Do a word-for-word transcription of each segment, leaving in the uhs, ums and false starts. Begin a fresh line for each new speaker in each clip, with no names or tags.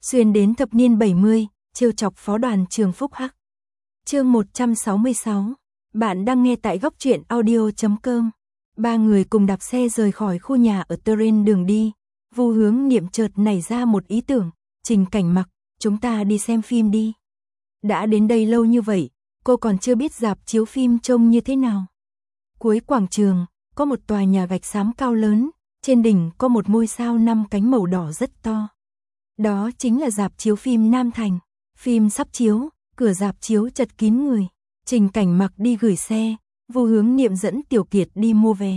Xuyên đến thập niên bảy mươi, trêu chọc phó đoàn trường Phúc Hắc. Chương một trăm sáu mươi sáu. Bạn đang nghe tại góc truyện audio chấm com. Ba người cùng đạp xe rời khỏi khu nhà ở terrain đường đi. Vu Hướng Niệm chợt nảy ra một ý tưởng. Trình Cảnh Mặc, chúng ta đi xem phim đi. Đã đến đây lâu như vậy, cô còn chưa biết rạp chiếu phim trông như thế nào. Cuối quảng trường, có một tòa nhà gạch xám cao lớn, trên đỉnh có một ngôi sao năm cánh màu đỏ rất to. Đó chính là rạp chiếu phim Nam Thành. Phim sắp chiếu, cửa rạp chiếu chật kín người. Trình Cảnh Mặc đi gửi xe, Vu Hướng Niệm dẫn Tiểu Kiệt đi mua vé.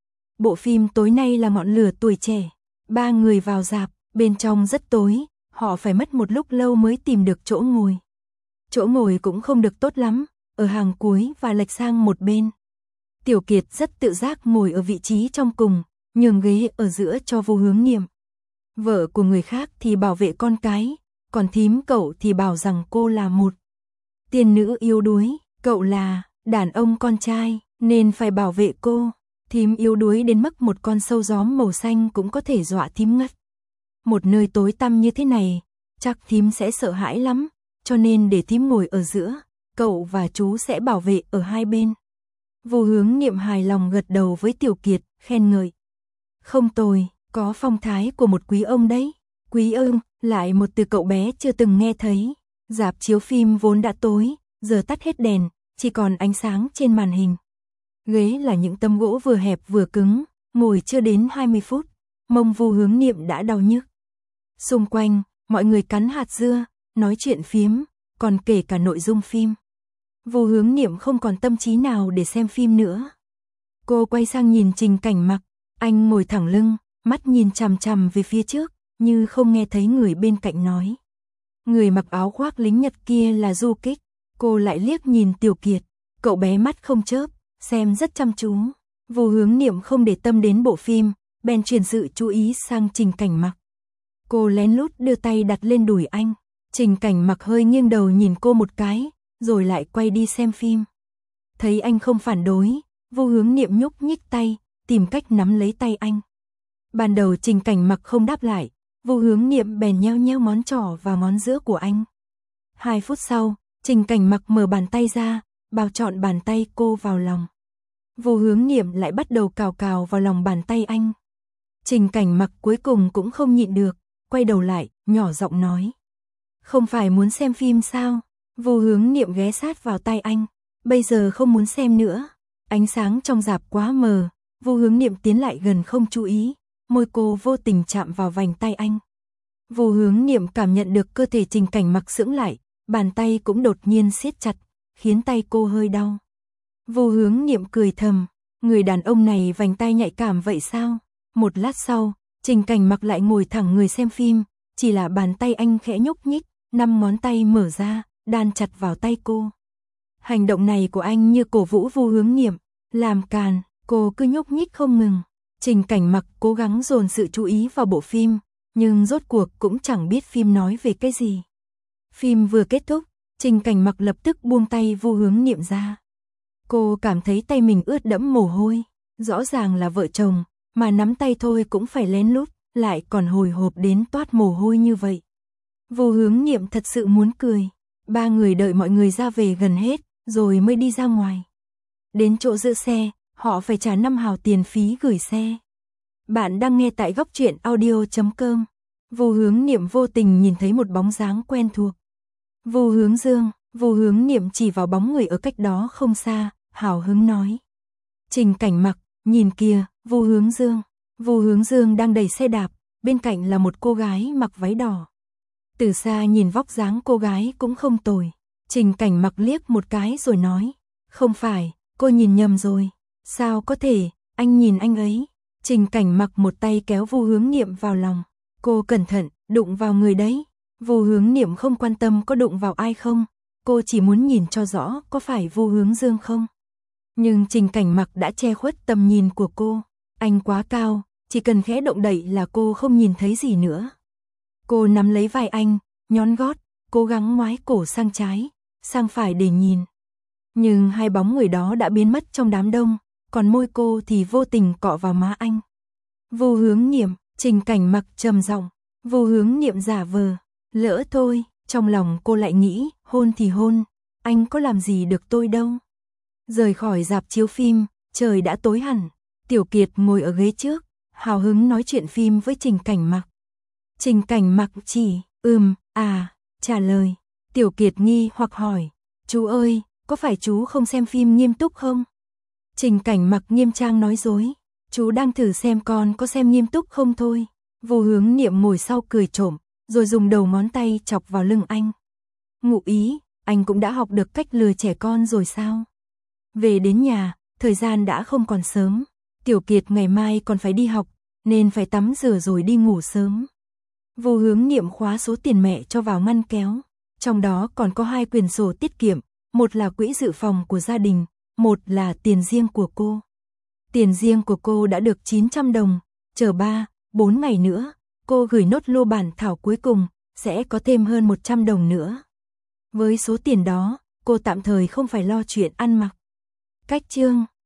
Bộ phim tối nay là Ngọn lửa tuổi trẻ. Ba người vào rạp, bên trong rất tối, họ phải mất một lúc lâu mới tìm được chỗ ngồi. Chỗ ngồi cũng không được tốt lắm, ở hàng cuối và lệch sang một bên. Tiểu Kiệt rất tự giác ngồi ở vị trí trong cùng, nhường ghế ở giữa cho Vu Hướng Niệm. Vợ của người khác thì bảo vệ con cái, còn thím cậu thì bảo rằng cô là một tiên nữ yếu đuối, cậu là đàn ông con trai nên phải bảo vệ cô. Thím yếu đuối đến mức một con sâu gióm màu xanh cũng có thể dọa thím ngất. Một nơi tối tăm như thế này, chắc thím sẽ sợ hãi lắm, cho nên để thím ngồi ở giữa, cậu và chú sẽ bảo vệ ở hai bên. Vu Hướng Niệm hài lòng gật đầu với Tiểu Kiệt, khen ngợi. Không tồi, có phong thái của một quý ông đấy. Quý ông, lại một từ cậu bé chưa từng nghe thấy. Rạp chiếu phim vốn đã tối, giờ tắt hết đèn, chỉ còn ánh sáng trên màn hình. Ghế là những tấm gỗ vừa hẹp vừa cứng, ngồi chưa đến hai mươi phút, mông Vu Hướng Niệm đã đau nhức. Xung quanh, mọi người cắn hạt dưa, nói chuyện phiếm, còn kể cả nội dung phim. Vu Hướng Niệm không còn tâm trí nào để xem phim nữa. Cô quay sang nhìn Trình Cảnh Mặc, anh ngồi thẳng lưng, mắt nhìn chằm chằm về phía trước, như không nghe thấy người bên cạnh nói. Người mặc áo khoác lính Nhật kia là Du Kích. Cô lại liếc nhìn Tiểu Kiệt, cậu bé mắt không chớp, xem rất chăm chú. Vu Hướng Niệm không để tâm đến bộ phim, bèn chuyển sự chú ý sang Trình Cảnh Mặc. Cô lén lút đưa tay đặt lên đùi anh. Trình Cảnh Mặc hơi nghiêng đầu nhìn cô một cái, rồi lại quay đi xem phim. Thấy anh không phản đối, Vu Hướng Niệm nhúc nhích tay, tìm cách nắm lấy tay anh. Ban đầu Trình Cảnh Mặc không đáp lại, Vu Hướng Niệm bèn nheo nheo ngón trỏ và ngón giữa của anh. Hai phút sau, Trình Cảnh Mặc mở bàn tay ra, bao trọn bàn tay cô vào lòng. Vu Hướng Niệm lại bắt đầu cào cào vào lòng bàn tay anh. Trình Cảnh Mặc cuối cùng cũng không nhịn được, quay đầu lại, nhỏ giọng nói. Không phải muốn xem phim sao? Vu Hướng Niệm ghé sát vào tay anh. Bây giờ không muốn xem nữa. Ánh sáng trong rạp quá mờ, Vu Hướng Niệm tiến lại gần không chú ý, môi cô vô tình chạm vào vành tay anh. Vu Hướng Niệm cảm nhận được cơ thể Trình Cảnh Mặc sững lại, bàn tay cũng đột nhiên siết chặt, khiến tay cô hơi đau. Vu Hướng Niệm cười thầm, người đàn ông này vành tay nhạy cảm vậy sao? Một lát sau, Trình Cảnh Mặc lại ngồi thẳng người xem phim, chỉ là bàn tay anh khẽ nhúc nhích, năm ngón tay mở ra, đan chặt vào tay cô. Hành động này của anh như cổ vũ Vu Hướng Niệm, làm càn, cô cứ nhúc nhích không ngừng. Trình Cảnh Mặc cố gắng dồn sự chú ý vào bộ phim, nhưng rốt cuộc cũng chẳng biết phim nói về cái gì. Phim vừa kết thúc, Trình Cảnh Mặc lập tức buông tay Vu Hướng Niệm ra. Cô cảm thấy tay mình ướt đẫm mồ hôi, rõ ràng là vợ chồng, mà nắm tay thôi cũng phải lén lút, lại còn hồi hộp đến toát mồ hôi như vậy. Vu Hướng Niệm thật sự muốn cười. Ba người đợi mọi người ra về gần hết, rồi mới đi ra ngoài. Đến chỗ giữ xe, họ phải trả năm hào tiền phí gửi xe. Bạn đang nghe tại góc truyện audio chấm com. Vu Hướng Niệm vô tình nhìn thấy một bóng dáng quen thuộc. Vu Hướng Dương. Vu Hướng Niệm chỉ vào bóng người ở cách đó không xa, hào hứng nói. Trình Cảnh Mặc, nhìn kìa, Vu Hướng Dương. Vu Hướng Dương đang đẩy xe đạp, bên cạnh là một cô gái mặc váy đỏ. Từ xa nhìn vóc dáng cô gái cũng không tồi. Trình Cảnh Mặc liếc một cái rồi nói. Không phải, cô nhìn nhầm rồi. Sao có thể, anh nhìn anh ấy. Trình Cảnh Mặc một tay kéo Vu Hướng Niệm vào lòng. Cô cẩn thận, đụng vào người đấy. Vu Hướng Niệm không quan tâm có đụng vào ai không. Cô chỉ muốn nhìn cho rõ có phải Vu Hướng Dương không. Nhưng Trình Cảnh Mặc đã che khuất tầm nhìn của cô. Anh quá cao, chỉ cần khẽ động đậy là cô không nhìn thấy gì nữa. Cô nắm lấy vai anh, nhón gót, cố gắng ngoái cổ sang trái, sang phải để nhìn. Nhưng hai bóng người đó đã biến mất trong đám đông, còn môi cô thì vô tình cọ vào má anh. Vu Hướng Niệm, Trình Cảnh Mặc trầm giọng, Vu Hướng Niệm giả vờ. Lỡ thôi, trong lòng cô lại nghĩ, hôn thì hôn, anh có làm gì được tôi đâu. Rời khỏi rạp chiếu phim, trời đã tối hẳn, Tiểu Kiệt ngồi ở ghế trước, hào hứng nói chuyện phim với Trình Cảnh Mặc. Trình Cảnh Mặc chỉ, ừm, à, trả lời. Tiểu Kiệt nghi hoặc hỏi, chú ơi, có phải chú không xem phim nghiêm túc không? Trình Cảnh Mặc nghiêm trang nói dối, chú đang thử xem con có xem nghiêm túc không thôi. Vô Hướng Niệm ngồi sau cười trộm, rồi dùng đầu ngón tay chọc vào lưng anh. Ngụ ý, anh cũng đã học được cách lừa trẻ con rồi sao? Về đến nhà, thời gian đã không còn sớm, Tiểu Kiệt ngày mai còn phải đi học, nên phải tắm rửa rồi đi ngủ sớm. Vô Hướng Niệm khóa số tiền mẹ cho vào ngăn kéo, trong đó còn có hai quyển sổ tiết kiệm, một là quỹ dự phòng của gia đình, một là tiền riêng của cô. Tiền riêng của cô đã được chín trăm đồng, chờ ba, bốn ngày nữa, cô gửi nốt lô bản thảo cuối cùng, sẽ có thêm hơn một trăm đồng nữa. Với số tiền đó, cô tạm thời không phải lo chuyện ăn mặc. Cách chương